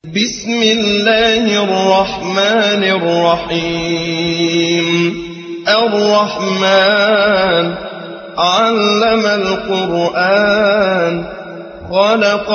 بسم الله الرحمن الرحيم. الرحمن علم القرآن خلق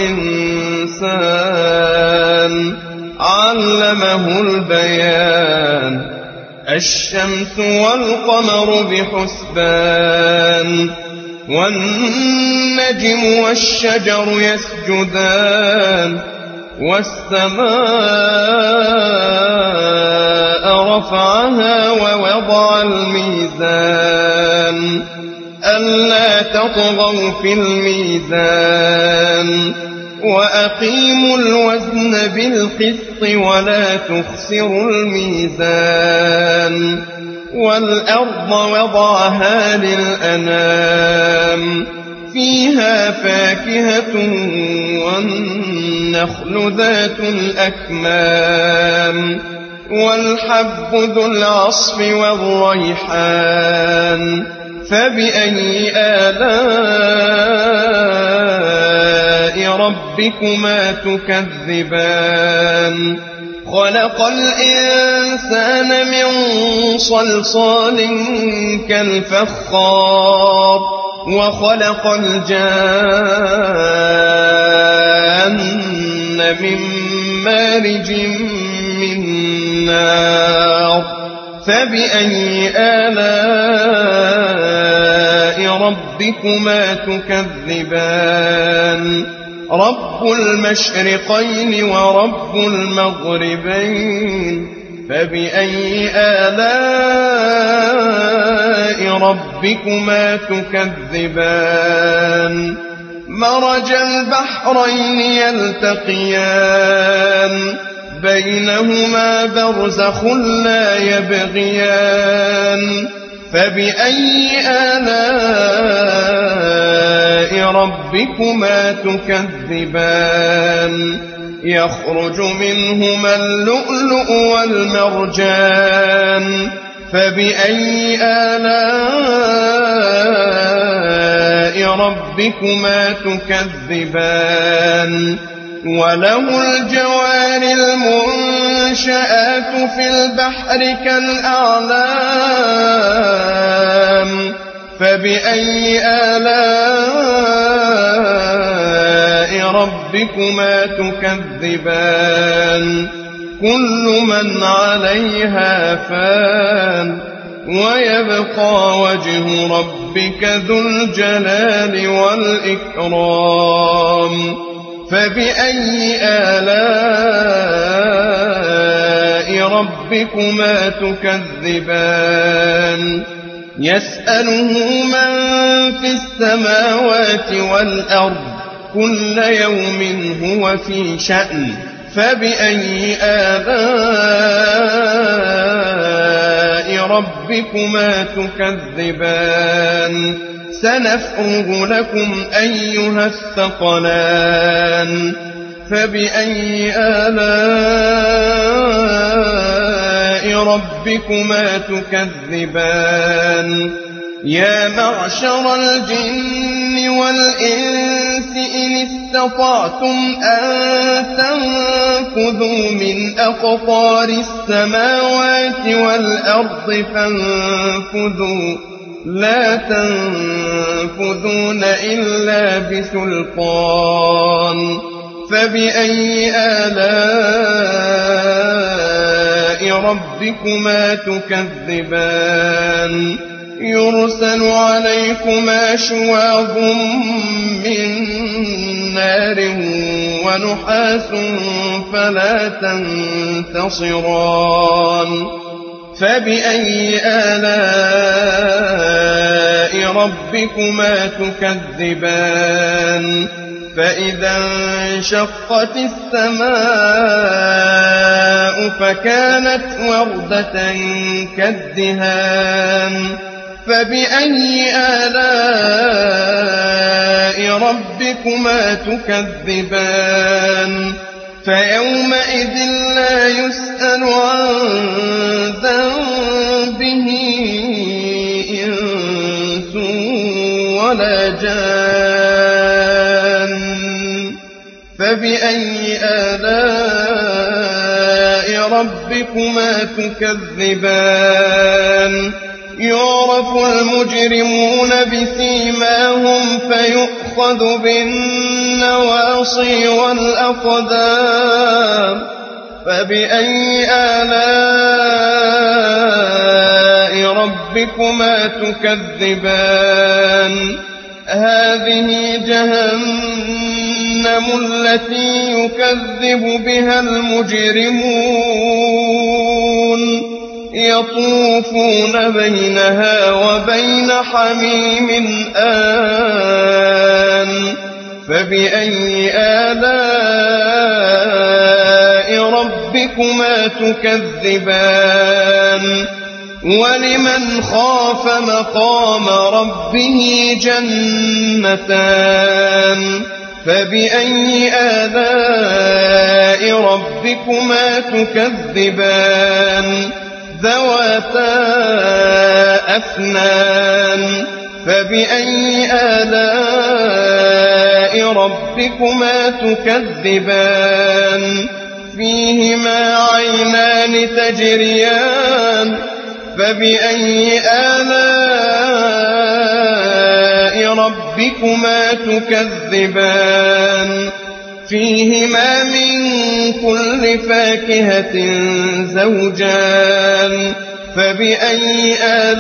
الإنسان علمه البيان الشمس والقمر بحسبان والنجم والشجر يسجدان والسماء رفعها ووضع الميزان ألا تطغوا في الميزان وأقيموا الوزن بالقسط ولا تخسروا الميزان والأرض وضعها للأنام فيها فاكهة والنخل ذات الأكمام والحب ذو العصف والريحان فبأي آلاء ربكما تكذبان خلق الإنسان من صلصال كالفخار وخلق الجان من مارج من نار فبأي آلاء ربكما تكذبان رب المشرقين ورب المغربين فبأي آلاء ربكما تكذبان مرج البحرين يلتقيان بينهما برزخ لا يبغيان فبأي آلاء ربكما تكذبان يخرج منهما اللؤلؤ والمرجان فبأي آلاء ربكما تكذبان وله الجوار المنشآت في البحر كالأعلام فبأي آلاء ربكما تكذبان كل من عليها فان ويبقى وجه ربك ذو الجلال والإكرام فبأي آلاء ربكما تكذبان يسأله من في السماوات والأرض كل يوم هو في شأن فبأي آلاء ربكما تكذبان سنفرغ لكم أيها الثقلان فبأي آلاء ربكما تكذبان يا معشر الجن والإنس إن استطعتم أن تنفذوا من أقطار السماوات والأرض فانفذوا لا تنفذون إلا بسلطان فبأي آلاء ربكما تكذبان يرسل عليكما شواظ من نار ونحاس فلا تنتصران فبأي آلاء ربكما تكذبان فإذا انشقت السماء فكانت وردة كالدهان فبأي آلاء ربكما تكذبان فيومئذ لا يسأل عن ذنبه إنس ولا جان فبأي آلاء ربكما تكذبان يعرف المجرمون بسيماهم فيؤخذ بالنواصي والأقدام فبأي آلاء ربكما تكذبان هذه جهنم التي يكذب بها المجرمون يطوفون بينها وبين حميم آن فبأي آلاء ربكما تكذبان ولمن خاف مقام ربه جنتان فبأي آلاء ربكما تكذبان ذواتا أفنان فبأي آلاء ربكما تكذبان فيهما عينان تجريان فبأي آلاء ربكما تكذبان فيهما من كل فاكهة زوجان فبأي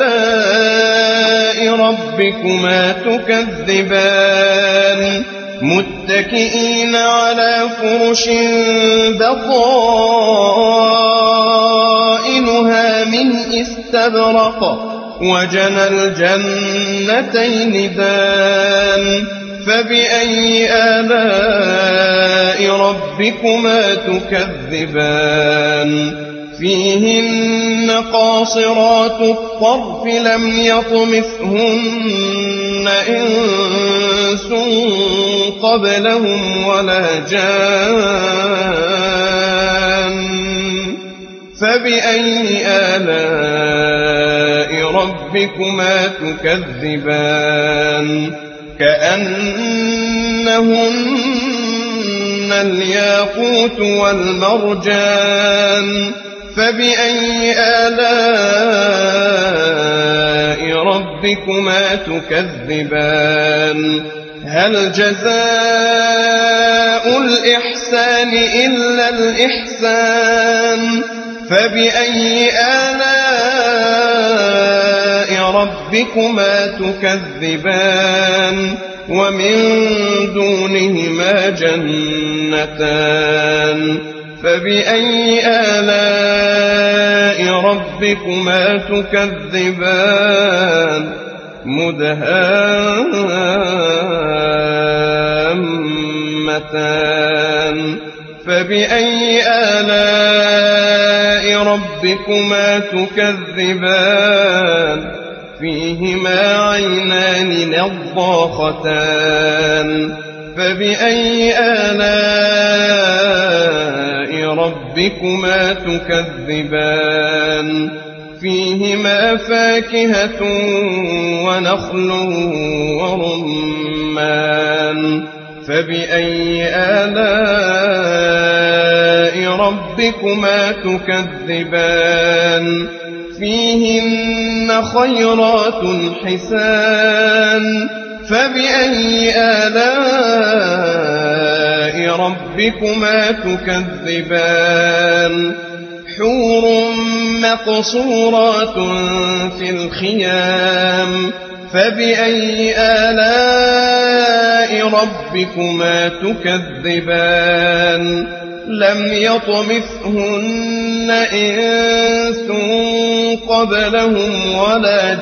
آلاء ربكما تكذبان متكئين على فرش بطائنها من استبرق وجنى الجنتين دان فبأي آلاء ربكما تكذبان فيهن قاصرات الطرف لم يطمثهن إنس قبلهم ولا جان فبأي آلاء ربكما تكذبان كأنهن الياقوت والمرجان فبأي آلاء ربكما تكذبان هل جزاء الإحسان إلا الإحسان فبأي آلاء ربكما تكذبان ومن دونهما جنتان فبأي آلاء ربكما تكذبان مدهامتان فبأي آلاء ربكما تكذبان فيهما عينان نضاختان فبأي آلاء ربكما تكذبان فيهما فاكهة ونخل ورمان فبأي آلاء ربكما تكذبان فيهن خيرات حسان فبأي آلاء ربكما تكذبان حور مقصورات في الخيام فبأي آلاء ربكما تكذبان لم يطمثهن إنس قبلهم ولا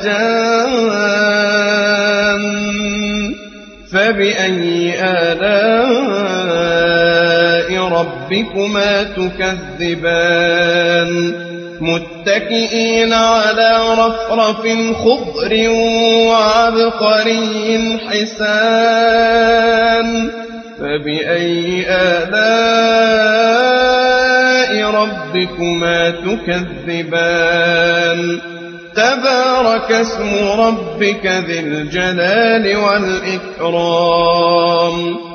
جان فبأي آلاء ربكما تكذبان متكئين على رفرف خضر وعبقري حسان فبأي آلاء ربكما تكذبان تبارك اسم ربك ذي الجلال والإكرام